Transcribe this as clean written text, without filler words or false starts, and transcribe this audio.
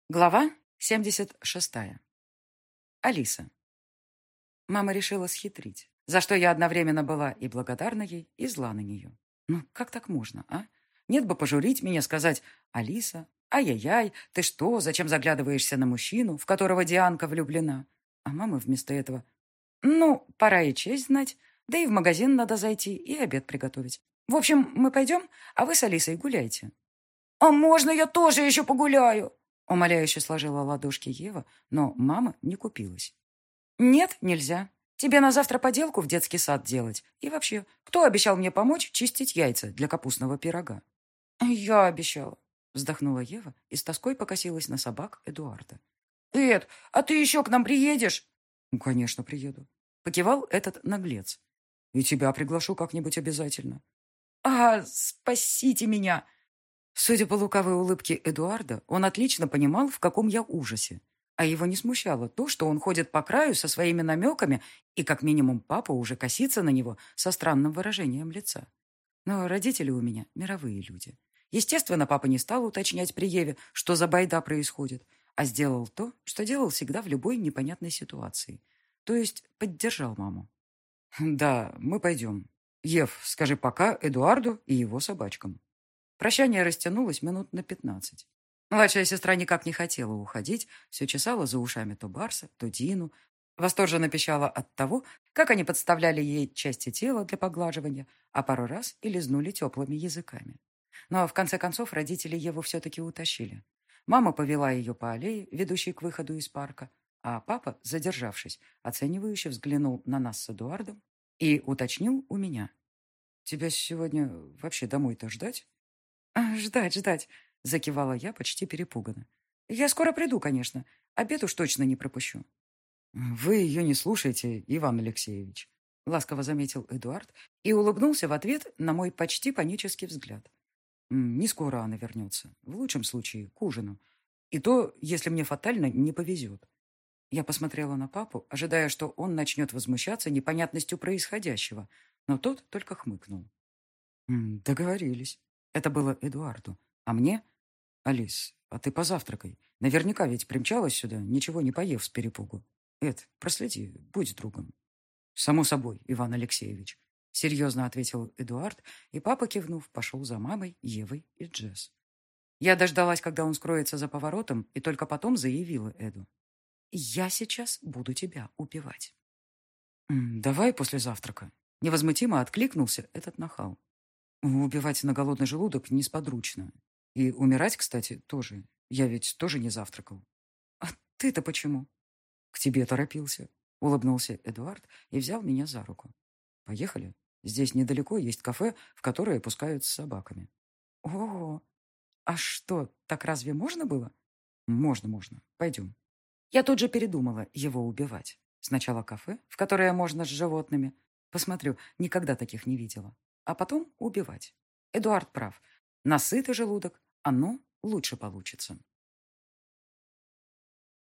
Глава 76. Алиса. Мама решила схитрить, за что я одновременно была и благодарна ей, и зла на нее. Ну, как так можно, а? Нет бы пожурить меня, сказать: «Алиса, ай-яй-яй, ты что, зачем заглядываешься на мужчину, в которого Дианка влюблена?» А мама вместо этого: «Ну, пора и честь знать, да и в магазин надо зайти и обед приготовить. В общем, мы пойдем, а вы с Алисой гуляйте». «А можно я тоже еще погуляю?» Умоляюще сложила ладошки Ева, но мама не купилась. «Нет, нельзя. Тебе на завтра поделку в детский сад делать. И вообще, кто обещал мне помочь чистить яйца для капустного пирога?» «Я обещала». Вздохнула Ева и с тоской покосилась на собак Эдуарда. «Эд, а ты еще к нам приедешь?» «Ну, конечно, приеду», — покивал этот наглец. «И тебя приглашу как-нибудь обязательно». Спасите меня!» Судя по лукавой улыбке Эдуарда, он отлично понимал, в каком я ужасе. А его не смущало то, что он ходит по краю со своими намеками, и как минимум папа уже косится на него со странным выражением лица. Но родители у меня мировые люди. Естественно, папа не стал уточнять при Еве, что за байда происходит, а сделал то, что делал всегда в любой непонятной ситуации. То есть поддержал маму. «Да, мы пойдем. Ев, скажи пока Эдуарду и его собачкам». Прощание растянулось минут на 15. Младшая сестра никак не хотела уходить, все чесала за ушами то Барса, то Дину, восторженно пищала от того, как они подставляли ей части тела для поглаживания, а пару раз и лизнули теплыми языками. Но в конце концов родители Еву все-таки утащили. Мама повела ее по аллее, ведущей к выходу из парка, а папа, задержавшись, оценивающе взглянул на нас с Эдуардом и уточнил у меня: «Тебя сегодня вообще домой-то ждать?» «Ждать, ждать», — закивала я почти перепуганно. «Я скоро приду, конечно. Обед уж точно не пропущу». «Вы ее не слушаете, Иван Алексеевич», — ласково заметил Эдуард и улыбнулся в ответ на мой почти панический взгляд. «Не скоро она вернется. В лучшем случае, к ужину. И то, если мне фатально не повезет». Я посмотрела на папу, ожидая, что он начнет возмущаться непонятностью происходящего, но тот только хмыкнул. «Договорились». Это было Эдуарду. А мне? «Алис, а ты позавтракай. Наверняка ведь примчалась сюда, ничего не поев с перепугу. Эд, проследи, будь другом». «Само собой, Иван Алексеевич», — серьезно ответил Эдуард, и папа, кивнув, пошел за мамой, Евой и Джесс. Я дождалась, когда он скроется за поворотом, и только потом заявила Эду: «Я сейчас буду тебя убивать». «Давай после завтрака». Невозмутимо откликнулся этот нахал. «Убивать на голодный желудок несподручно. И умирать, кстати, тоже. Я ведь тоже не завтракал». «А ты-то почему?» «К тебе торопился», — улыбнулся Эдуард и взял меня за руку. «Поехали. Здесь недалеко есть кафе, в которое пускают с собаками». «О, а что, так разве можно было?» «Можно, можно. Пойдем». Я тут же передумала его убивать. Сначала кафе, в которое можно с животными. Посмотрю, никогда таких не видела. А потом убивать. Эдуард прав. На сытый желудок оно лучше получится.